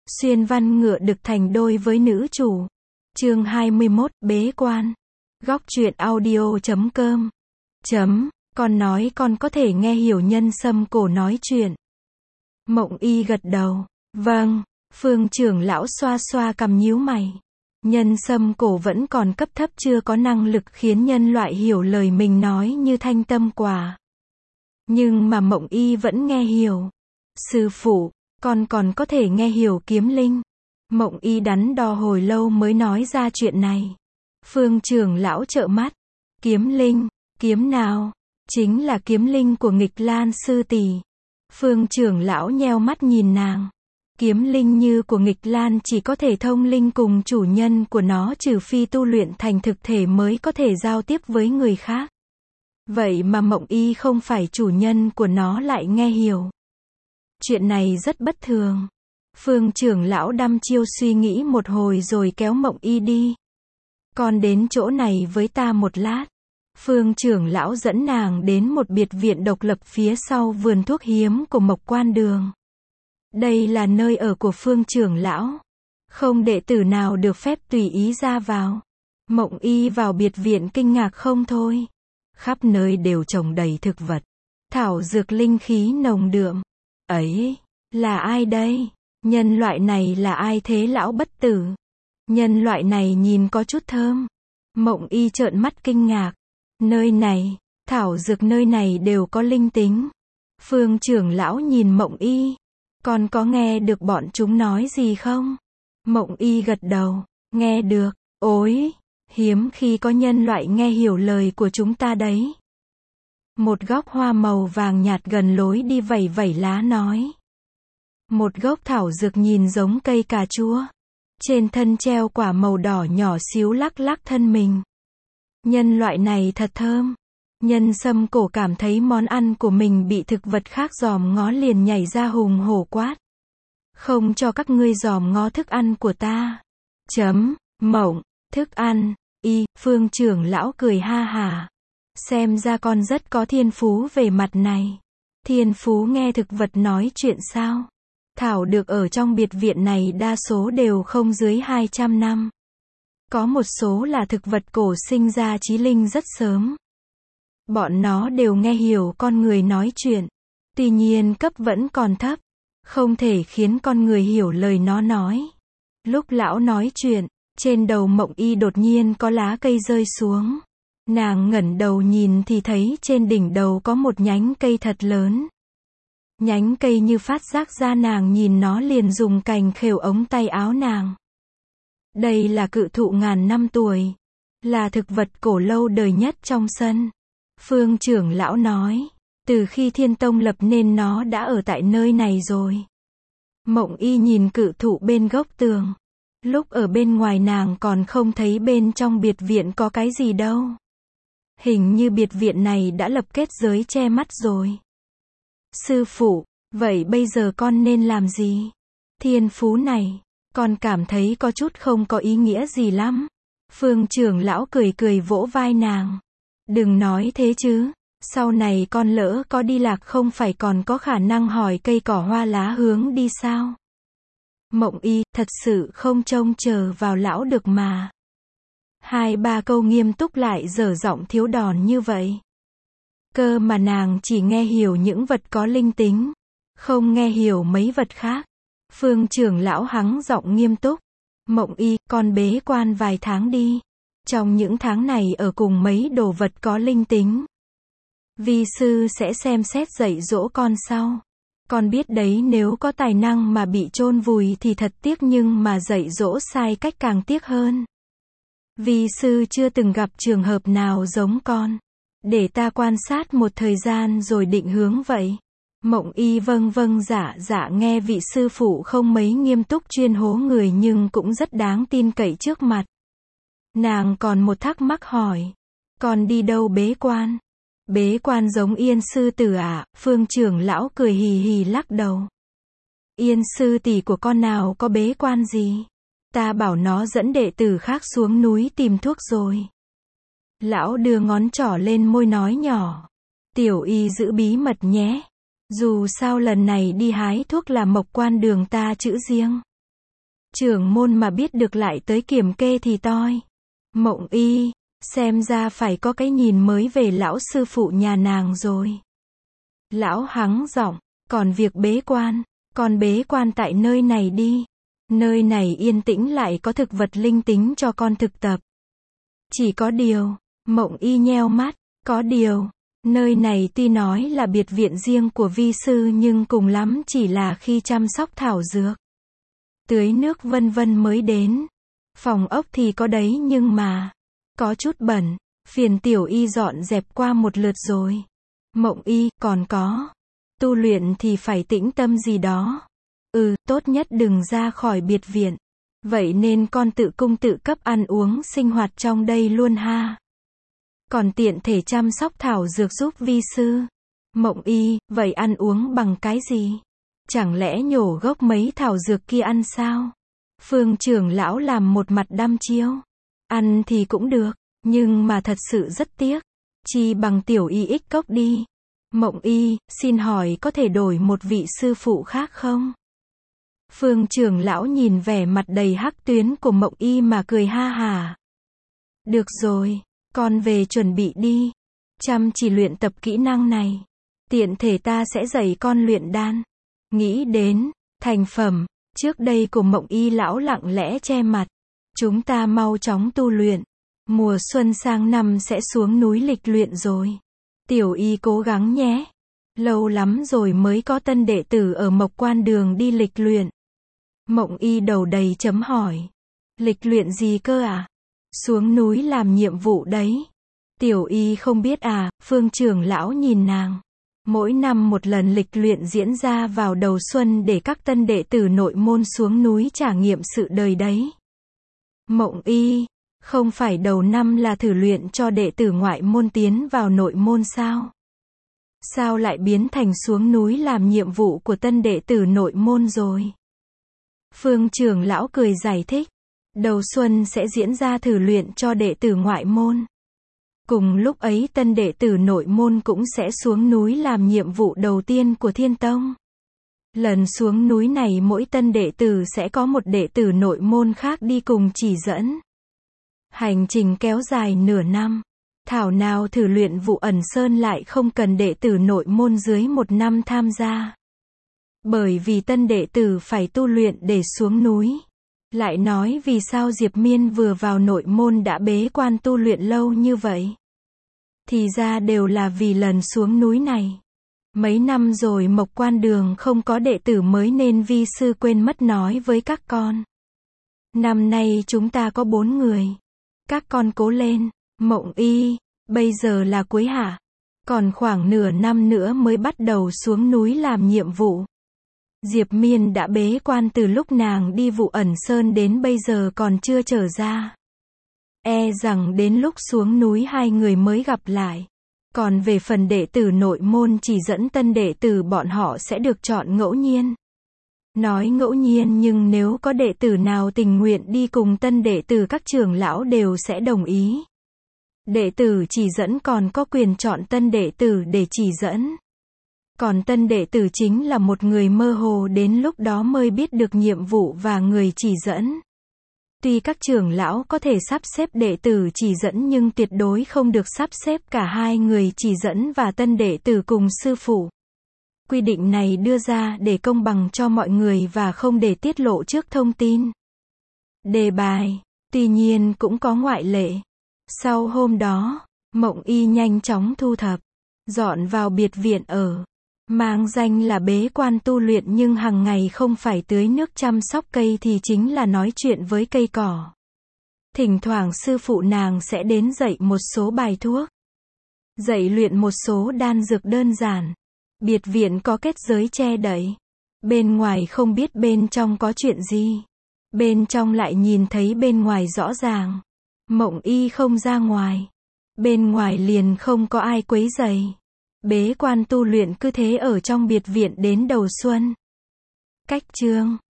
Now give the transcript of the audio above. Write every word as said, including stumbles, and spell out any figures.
Xuyên văn ngựa đực thành đôi với nữ chủ. Chương hai mươi mốt, bế quan. Góc truyện audio chấm com. Chấm, con nói con có thể nghe hiểu Nhân Sâm Cổ nói chuyện. Mộng Y gật đầu. Vâng. Phương trưởng lão xoa xoa cằm nhíu mày. Nhân Sâm Cổ vẫn còn cấp thấp, chưa có năng lực khiến nhân loại hiểu lời mình nói như thanh tâm quả. Nhưng mà Mộng Y vẫn nghe hiểu. Sư phụ, con còn có thể nghe hiểu kiếm linh. Mộng Y đắn đo hồi lâu mới nói ra chuyện này. Phương trưởng lão trợn mắt. Kiếm linh, kiếm nào? Chính là kiếm linh của Nghịch Lan sư tỷ. Phương trưởng lão nheo mắt nhìn nàng. Kiếm linh như của Nghịch Lan chỉ có thể thông linh cùng chủ nhân của nó, trừ phi tu luyện thành thực thể mới có thể giao tiếp với người khác. Vậy mà Mộng Y không phải chủ nhân của nó lại nghe hiểu. Chuyện này rất bất thường. Phương trưởng lão đăm chiêu suy nghĩ một hồi rồi kéo Mộng Y đi. Con đến chỗ này với ta một lát. Phương trưởng lão dẫn nàng đến một biệt viện độc lập phía sau vườn thuốc hiếm của Mộc Quan Đường. Đây là nơi ở của Phương trưởng lão. Không đệ tử nào được phép tùy ý ra vào. Mộng Y vào biệt viện kinh ngạc không thôi. Khắp nơi đều trồng đầy thực vật. Thảo dược linh khí nồng đượm. Ấy, là ai đây? Nhân loại này là ai thế lão bất tử? Nhân loại này nhìn có chút thơm. Mộng Y trợn mắt kinh ngạc. Nơi này, thảo dược nơi này đều có linh tính. Phương trưởng lão nhìn Mộng Y. Con có nghe được bọn chúng nói gì không? Mộng Y gật đầu. Nghe được. Ôi, hiếm khi có nhân loại nghe hiểu lời của chúng ta đấy. Một gốc hoa màu vàng nhạt gần lối đi vẩy vẩy lá nói. Một gốc thảo dược nhìn giống cây cà chua. Trên thân treo quả màu đỏ nhỏ xíu lắc lắc thân mình. Nhân loại này thật thơm. Nhân Sâm Cổ cảm thấy món ăn của mình bị thực vật khác dòm ngó liền nhảy ra hùng hổ quát. Không cho các ngươi dòm ngó thức ăn của ta. Chấm, Mộng, thức ăn, Y, Phương trưởng lão cười ha hả. Xem ra con rất có thiên phú về mặt này. Thiên phú nghe thực vật nói chuyện sao? Thảo được ở trong biệt viện này đa số đều không dưới hai trăm năm. Có một số là thực vật cổ sinh ra trí linh rất sớm. Bọn nó đều nghe hiểu con người nói chuyện. Tuy nhiên cấp vẫn còn thấp. Không thể khiến con người hiểu lời nó nói. Lúc lão nói chuyện, trên đầu Mộng Y đột nhiên có lá cây rơi xuống. Nàng ngẩng đầu nhìn thì thấy trên đỉnh đầu có một nhánh cây thật lớn. Nhánh cây như phát giác ra nàng nhìn nó liền dùng cành khều ống tay áo nàng. Đây là cự thụ ngàn năm tuổi. Là thực vật cổ lâu đời nhất trong sân. Phương trưởng lão nói. Từ khi Thiên Tông lập nên nó đã ở tại nơi này rồi. Mộng Y nhìn cự thụ bên gốc tường. Lúc ở bên ngoài nàng còn không thấy bên trong biệt viện có cái gì đâu. Hình như biệt viện này đã lập kết giới che mắt rồi. Sư phụ, vậy bây giờ con nên làm gì? Thiên phú này, con cảm thấy có chút không có ý nghĩa gì lắm. Phương trưởng lão cười cười vỗ vai nàng. Đừng nói thế chứ. Sau này con lỡ có đi lạc không phải còn có khả năng hỏi cây cỏ hoa lá hướng đi sao? Mộng Y, thật sự không trông chờ vào lão được mà. Hai ba câu nghiêm túc lại dở giọng thiếu đòn như vậy. Cơ mà nàng chỉ nghe hiểu những vật có linh tính. Không nghe hiểu mấy vật khác. Phương trưởng lão hắng giọng nghiêm túc. Mộng Y, con bế quan vài tháng đi. Trong những tháng này ở cùng mấy đồ vật có linh tính. Vi sư sẽ xem xét dạy dỗ con sau. Con biết đấy, nếu có tài năng mà bị chôn vùi thì thật tiếc, nhưng mà dạy dỗ sai cách càng tiếc hơn. Vi sư chưa từng gặp trường hợp nào giống con. Để ta quan sát một thời gian rồi định hướng vậy. Mộng Y vâng vâng dạ dạ, nghe vị sư phụ không mấy nghiêm túc chuyên hố người nhưng cũng rất đáng tin cậy trước mặt. Nàng còn một thắc mắc hỏi. Con đi đâu bế quan? Bế quan giống Yên sư tử à? Phương trưởng lão cười hì hì lắc đầu. Yên sư tỷ của con nào có bế quan gì? Ta bảo nó dẫn đệ tử khác xuống núi tìm thuốc rồi. Lão đưa ngón trỏ lên môi nói nhỏ. Tiểu Y giữ bí mật nhé. Dù sao lần này đi hái thuốc là Mộc Quan Đường ta chữ riêng. Trưởng môn mà biết được lại tới kiểm kê thì toi. Mộng Y, xem ra phải có cái nhìn mới về lão sư phụ nhà nàng rồi. Lão hắng giọng, còn việc bế quan, con bế quan tại nơi này đi. Nơi này yên tĩnh lại có thực vật linh tính cho con thực tập. Chỉ có điều, Mộng Y nheo mắt, có điều, nơi này tuy nói là biệt viện riêng của vi sư nhưng cùng lắm chỉ là khi chăm sóc thảo dược, tưới nước vân vân mới đến. Phòng ốc thì có đấy nhưng mà, có chút bẩn, phiền Tiểu Y dọn dẹp qua một lượt rồi. Mộng Y, còn có, tu luyện thì phải tĩnh tâm gì đó. Ừ, tốt nhất đừng ra khỏi biệt viện. Vậy nên con tự cung tự cấp ăn uống sinh hoạt trong đây luôn ha. Còn tiện thể chăm sóc thảo dược giúp vi sư. Mộng Y, vậy ăn uống bằng cái gì? Chẳng lẽ nhổ gốc mấy thảo dược kia ăn sao? Phương trưởng lão làm một mặt đăm chiêu. Ăn thì cũng được, nhưng mà thật sự rất tiếc. Chi bằng Tiểu Y ích cốc đi. Mộng Y, xin hỏi có thể đổi một vị sư phụ khác không? Phương trưởng lão nhìn vẻ mặt đầy hắc tuyến của Mộng Y mà cười ha hả. Được rồi, con về chuẩn bị đi. Chăm chỉ luyện tập kỹ năng này. Tiện thể ta sẽ dạy con luyện đan. Nghĩ đến thành phẩm trước đây của Mộng Y lão lặng lẽ che mặt. Chúng ta mau chóng tu luyện. Mùa xuân sang năm sẽ xuống núi lịch luyện rồi. Tiểu Y cố gắng nhé. Lâu lắm rồi mới có tân đệ tử ở Mộc Quan Đường đi lịch luyện. Mộng Y đầu đầy chấm hỏi. Lịch luyện gì cơ à? Xuống núi làm nhiệm vụ đấy. Tiểu Y không biết à, Phương trưởng lão nhìn nàng. Mỗi năm một lần lịch luyện diễn ra vào đầu xuân để các tân đệ tử nội môn xuống núi trải nghiệm sự đời đấy. Mộng Y, không phải đầu năm là thử luyện cho đệ tử ngoại môn tiến vào nội môn sao? Sao lại biến thành xuống núi làm nhiệm vụ của tân đệ tử nội môn rồi? Phương trưởng lão cười giải thích. Đầu xuân sẽ diễn ra thử luyện cho đệ tử ngoại môn. Cùng lúc ấy tân đệ tử nội môn cũng sẽ xuống núi làm nhiệm vụ đầu tiên của Thiên Tông. Lần xuống núi này mỗi tân đệ tử sẽ có một đệ tử nội môn khác đi cùng chỉ dẫn. Hành trình kéo dài nửa năm. Thảo nào thử luyện vụ ẩn sơn lại không cần đệ tử nội môn dưới một năm tham gia. Bởi vì tân đệ tử phải tu luyện để xuống núi. Lại nói vì sao Diệp Miên vừa vào nội môn đã bế quan tu luyện lâu như vậy? Thì ra đều là vì lần xuống núi này. Mấy năm rồi Mộc Quan Đường không có đệ tử mới nên vi sư quên mất nói với các con. Năm nay chúng ta có bốn người. Các con cố lên. Mộng Y, bây giờ là cuối hạ. Còn khoảng nửa năm nữa mới bắt đầu xuống núi làm nhiệm vụ. Diệp Miên đã bế quan từ lúc nàng đi vụ ẩn sơn đến bây giờ còn chưa trở ra. E rằng đến lúc xuống núi hai người mới gặp lại. Còn về phần đệ tử nội môn chỉ dẫn tân đệ tử bọn họ sẽ được chọn ngẫu nhiên. Nói ngẫu nhiên nhưng nếu có đệ tử nào tình nguyện đi cùng tân đệ tử các trưởng lão đều sẽ đồng ý. Đệ tử chỉ dẫn còn có quyền chọn tân đệ tử để chỉ dẫn. Còn tân đệ tử chính là một người mơ hồ đến lúc đó mới biết được nhiệm vụ và người chỉ dẫn. Tuy các trưởng lão có thể sắp xếp đệ tử chỉ dẫn nhưng tuyệt đối không được sắp xếp cả hai người chỉ dẫn và tân đệ tử cùng sư phụ. Quy định này đưa ra để công bằng cho mọi người và không để tiết lộ trước thông tin. Đề bài, tuy nhiên cũng có ngoại lệ. Sau hôm đó, Mộng Y nhanh chóng thu thập, dọn vào biệt viện ở. Mang danh là bế quan tu luyện nhưng hàng ngày không phải tưới nước chăm sóc cây thì chính là nói chuyện với cây cỏ. Thỉnh thoảng sư phụ nàng sẽ đến dạy một số bài thuốc. Dạy luyện một số đan dược đơn giản. Biệt viện có kết giới che đậy. Bên ngoài không biết bên trong có chuyện gì. Bên trong lại nhìn thấy bên ngoài rõ ràng. Mộng Y không ra ngoài. Bên ngoài liền không có ai quấy rầy. Bế quan tu luyện cứ thế ở trong biệt viện đến đầu xuân. Cách chương